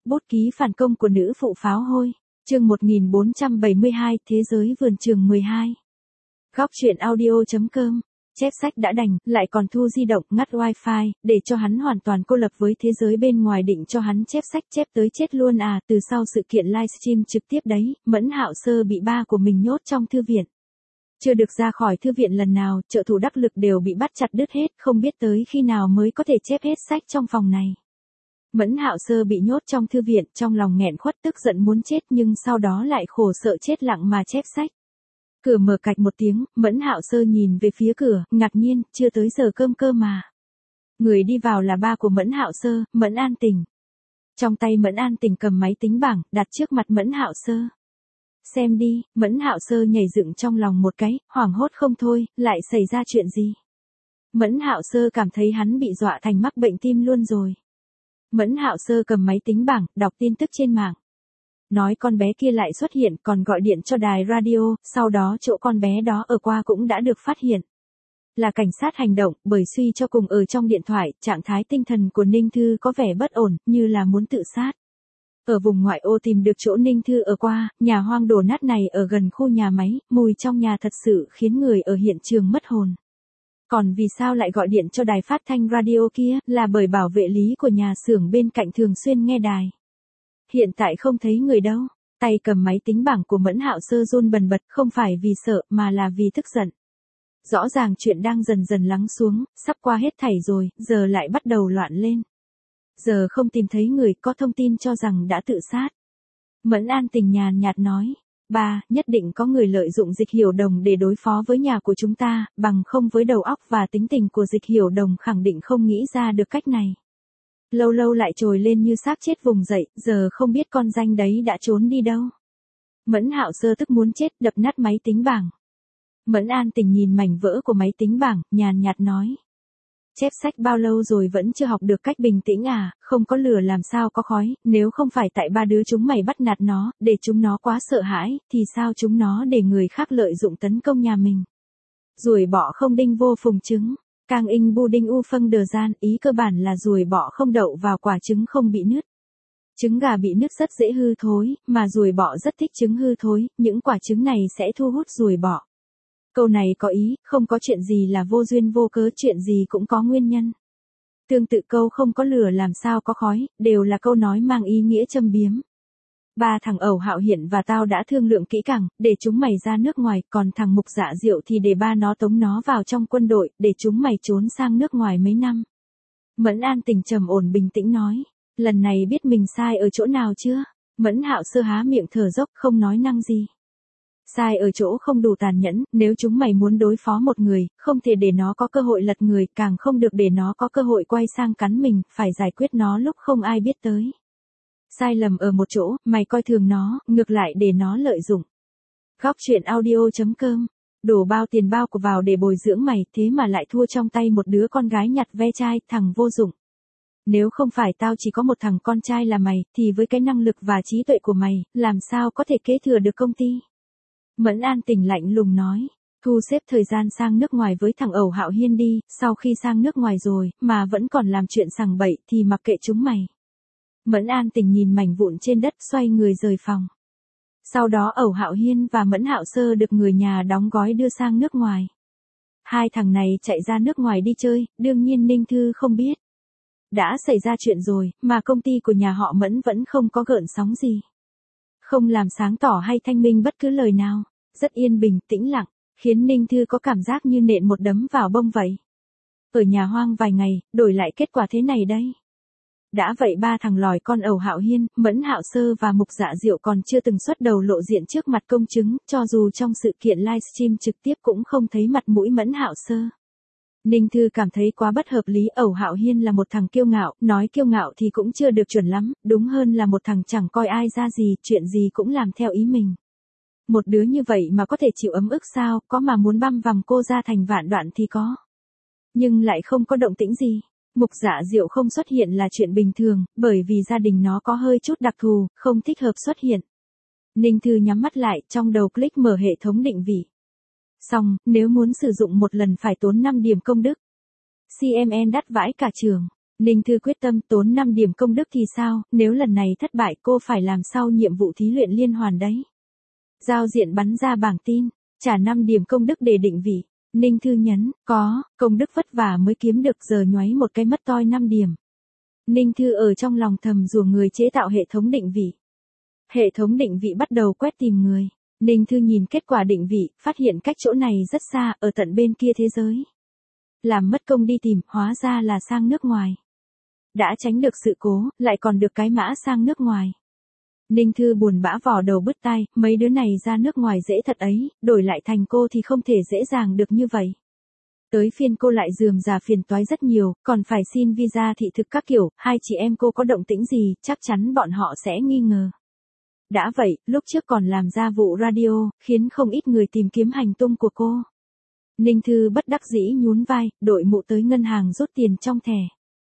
Bút ký phản công của nữ phụ pháo hôi. Chương 1472, Thế giới vườn trường 12. Góc truyện audio.com. Chép sách đã đành, lại còn thu di động, ngắt wifi, để cho hắn hoàn toàn cô lập với thế giới bên ngoài, định cho hắn chép sách chép tới chết luôn à. Từ sau sự kiện livestream trực tiếp đấy, Mẫn Hạo Sơ bị ba của mình nhốt trong thư viện. Chưa được ra khỏi thư viện lần nào, trợ thủ đắc lực đều bị bắt chặt đứt hết, không biết tới khi nào mới có thể chép hết sách trong phòng này. Mẫn Hạo Sơ bị nhốt trong thư viện, trong lòng nghẹn khuất tức giận muốn chết, nhưng sau đó lại khổ sợ chết lặng mà chép sách. Cửa mở cạch một tiếng, Mẫn Hạo Sơ nhìn về phía cửa, ngạc nhiên, chưa tới giờ cơm cơ mà. Người đi vào là ba của Mẫn Hạo Sơ, Mẫn An Tình. Trong tay Mẫn An Tình cầm máy tính bảng, đặt trước mặt Mẫn Hạo Sơ. Xem đi. Mẫn Hạo Sơ nhảy dựng trong lòng một cái, hoảng hốt không thôi, lại xảy ra chuyện gì? Mẫn Hạo Sơ cảm thấy hắn bị dọa thành mắc bệnh tim luôn rồi. Mẫn Hạo Sơ cầm máy tính bảng, đọc tin tức trên mạng. Nói con bé kia lại xuất hiện, còn gọi điện cho đài radio, sau đó chỗ con bé đó ở qua cũng đã được phát hiện. Là cảnh sát hành động, bởi suy cho cùng ở trong điện thoại, trạng thái tinh thần của Ninh Thư có vẻ bất ổn, như là muốn tự sát. Ở vùng ngoại ô tìm được chỗ Ninh Thư ở qua, nhà hoang đổ nát này ở gần khu nhà máy, mùi trong nhà thật sự khiến người ở hiện trường mất hồn. Còn vì sao lại gọi điện cho đài phát thanh radio kia, là bởi bảo vệ lý của nhà xưởng bên cạnh thường xuyên nghe đài. Hiện tại không thấy người đâu, tay cầm máy tính bảng của Mẫn Hạo Sơ run bần bật, không phải vì sợ mà là vì tức giận. Rõ ràng chuyện đang dần dần lắng xuống, sắp qua hết thảy rồi, giờ lại bắt đầu loạn lên. Giờ không tìm thấy người, có thông tin cho rằng đã tự sát. Mẫn An Tình nhàn nhạt nói, ba, nhất định có người lợi dụng Dịch Hiểu Đồng để đối phó với nhà của chúng ta, bằng không với đầu óc và tính tình của Dịch Hiểu Đồng khẳng định không nghĩ ra được cách này. Lâu lâu lại trồi lên như xác chết vùng dậy, giờ không biết con danh đấy đã trốn đi đâu. Mẫn Hạo Sơ tức muốn chết, đập nát máy tính bảng. Mẫn An Tình nhìn mảnh vỡ của máy tính bảng, nhàn nhạt nói. Chép sách bao lâu rồi vẫn chưa học được cách bình tĩnh à, không có lửa làm sao có khói, nếu không phải tại ba đứa chúng mày bắt nạt nó, để chúng nó quá sợ hãi, thì sao chúng nó để người khác lợi dụng tấn công nhà mình. Ruồi bọ không đinh vô phùng trứng, càng in bu đinh u phân đờ gian, ý cơ bản là ruồi bọ không đậu vào quả trứng không bị nứt. Trứng gà bị nứt rất dễ hư thối, mà ruồi bọ rất thích trứng hư thối, những quả trứng này sẽ thu hút ruồi bọ. Câu này có ý, không có chuyện gì là vô duyên vô cớ, chuyện gì cũng có nguyên nhân. Tương tự câu không có lửa làm sao có khói, đều là câu nói mang ý nghĩa châm biếm. Ba thằng Ẩu Hạo Hiển và tao đã thương lượng kỹ càng, để chúng mày ra nước ngoài, còn thằng Mục Dạ Diệu thì để ba nó tống nó vào trong quân đội, để chúng mày trốn sang nước ngoài mấy năm. Mẫn An Tình trầm ổn bình tĩnh nói, lần này biết mình sai ở chỗ nào chưa? Mẫn Hạo Sơ há miệng thở dốc không nói năng gì. Sai ở chỗ không đủ tàn nhẫn, nếu chúng mày muốn đối phó một người, không thể để nó có cơ hội lật người, càng không được để nó có cơ hội quay sang cắn mình, phải giải quyết nó lúc không ai biết tới. Sai lầm ở một chỗ, mày coi thường nó, ngược lại để nó lợi dụng. Góc truyện audio.com. Đổ bao tiền bao của vào để bồi dưỡng mày, thế mà lại thua trong tay một đứa con gái nhặt ve chai, thằng vô dụng. Nếu không phải tao chỉ có một thằng con trai là mày, thì với cái năng lực và trí tuệ của mày, làm sao có thể kế thừa được công ty. Mẫn An Tình lạnh lùng nói, thu xếp thời gian sang nước ngoài với thằng Ẩu Hạo Hiên đi, sau khi sang nước ngoài rồi, mà vẫn còn làm chuyện sằng bậy, thì mặc kệ chúng mày. Mẫn An Tình nhìn mảnh vụn trên đất, xoay người rời phòng. Sau đó Ẩu Hạo Hiên và Mẫn Hạo Sơ được người nhà đóng gói đưa sang nước ngoài. Hai thằng này chạy ra nước ngoài đi chơi, đương nhiên Ninh Thư không biết. Đã xảy ra chuyện rồi, mà công ty của nhà họ Mẫn vẫn không có gợn sóng gì. Không làm sáng tỏ hay thanh minh bất cứ lời nào, rất yên bình, tĩnh lặng, khiến Ninh Thư có cảm giác như nện một đấm vào bông vậy. Ở nhà hoang vài ngày, đổi lại kết quả thế này đây. Đã vậy ba thằng lòi con Ẩu Hạo Hiên, Mẫn Hạo Sơ và Mục Dạ Diệu còn chưa từng xuất đầu lộ diện trước mặt công chứng, cho dù trong sự kiện livestream trực tiếp cũng không thấy mặt mũi Mẫn Hạo Sơ. Ninh Thư cảm thấy quá bất hợp lý, Ẩu Hạo Hiên là một thằng kiêu ngạo, nói kiêu ngạo thì cũng chưa được chuẩn lắm, đúng hơn là một thằng chẳng coi ai ra gì, chuyện gì cũng làm theo ý mình. Một đứa như vậy mà có thể chịu ấm ức sao, có mà muốn băm vằm cô ra thành vạn đoạn thì có. Nhưng lại không có động tĩnh gì. Mục Dạ Diệu không xuất hiện là chuyện bình thường, bởi vì gia đình nó có hơi chút đặc thù, không thích hợp xuất hiện. Ninh Thư nhắm mắt lại, trong đầu click mở hệ thống định vị. Xong, nếu muốn sử dụng một lần phải tốn 5 điểm công đức. CMN đắt vãi cả trường. Ninh Thư quyết tâm tốn 5 điểm công đức thì sao, nếu lần này thất bại cô phải làm sau nhiệm vụ thí luyện liên hoàn đấy. Giao diện bắn ra bảng tin, trả 5 điểm công đức để định vị. Ninh Thư nhấn, có, công đức vất vả mới kiếm được giờ nhoáy một cái mất toi 5 điểm. Ninh Thư ở trong lòng thầm rủa người chế tạo hệ thống định vị. Hệ thống định vị bắt đầu quét tìm người. Ninh Thư nhìn kết quả định vị, phát hiện cách chỗ này rất xa, ở tận bên kia thế giới. Làm mất công đi tìm, hóa ra là sang nước ngoài. Đã tránh được sự cố, lại còn được cái mã sang nước ngoài. Ninh Thư buồn bã vò đầu bứt tai, mấy đứa này ra nước ngoài dễ thật ấy, đổi lại thành cô thì không thể dễ dàng được như vậy. Tới phiên cô lại rườm rà phiền toái rất nhiều, còn phải xin visa thị thực các kiểu, hai chị em cô có động tĩnh gì, chắc chắn bọn họ sẽ nghi ngờ. Đã vậy, lúc trước còn làm ra vụ radio, khiến không ít người tìm kiếm hành tung của cô. Ninh Thư bất đắc dĩ nhún vai, đội mũ tới ngân hàng rút tiền trong thẻ.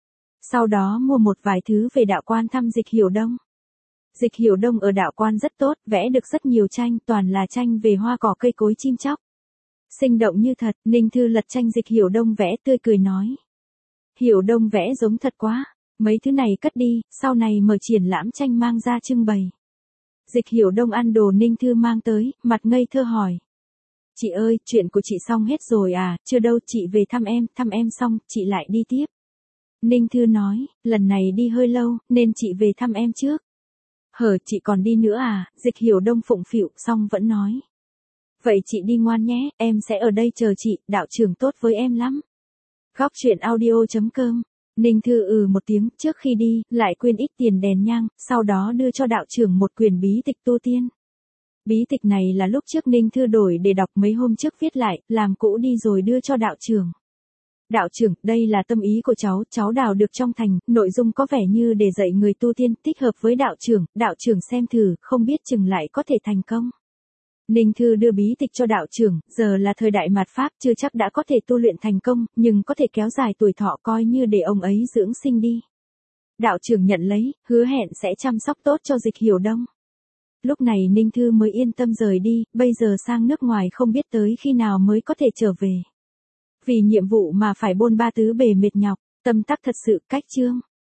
Sau đó mua một vài thứ về đạo quan thăm Dịch Hiểu Đông. Dịch Hiểu Đông ở đạo quan rất tốt, vẽ được rất nhiều tranh, toàn là tranh về hoa cỏ cây cối chim chóc. Sinh động như thật, Ninh Thư lật tranh Dịch Hiểu Đông vẽ tươi cười nói. Hiểu Đông vẽ giống thật quá, mấy thứ này cất đi, sau này mở triển lãm tranh mang ra trưng bày. Dịch Hiểu Đông ăn đồ Ninh Thư mang tới, mặt ngây thơ hỏi. Chị ơi, chuyện của chị xong hết rồi à, chưa đâu, chị về thăm em xong, chị lại đi tiếp. Ninh Thư nói, lần này đi hơi lâu, nên chị về thăm em trước. Hở, chị còn đi nữa à, Dịch Hiểu Đông phụng phịu, xong vẫn nói. Vậy chị đi ngoan nhé, em sẽ ở đây chờ chị, đạo trưởng tốt với em lắm. Góc truyện audio.com. Ninh Thư một tiếng, trước khi đi, lại quên ít tiền đèn nhang, sau đó đưa cho đạo trưởng một quyển bí tịch tu tiên. Bí tịch này là lúc trước Ninh Thư đổi để đọc mấy hôm trước viết lại, làm cũ đi rồi đưa cho đạo trưởng. Đạo trưởng, đây là tâm ý của cháu đào được trong thành, nội dung có vẻ như để dạy người tu tiên, thích hợp với đạo trưởng xem thử, không biết chừng lại có thể thành công. Ninh Thư đưa bí tịch cho đạo trưởng, giờ là thời đại mạt Pháp, chưa chắc đã có thể tu luyện thành công, nhưng có thể kéo dài tuổi thọ coi như để ông ấy dưỡng sinh đi. Đạo trưởng nhận lấy, hứa hẹn sẽ chăm sóc tốt cho Dịch Hiểu Đông. Lúc này Ninh Thư mới yên tâm rời đi, bây giờ sang nước ngoài không biết tới khi nào mới có thể trở về. Vì nhiệm vụ mà phải bôn ba tứ bề mệt nhọc, tâm tắc thật sự cách chương.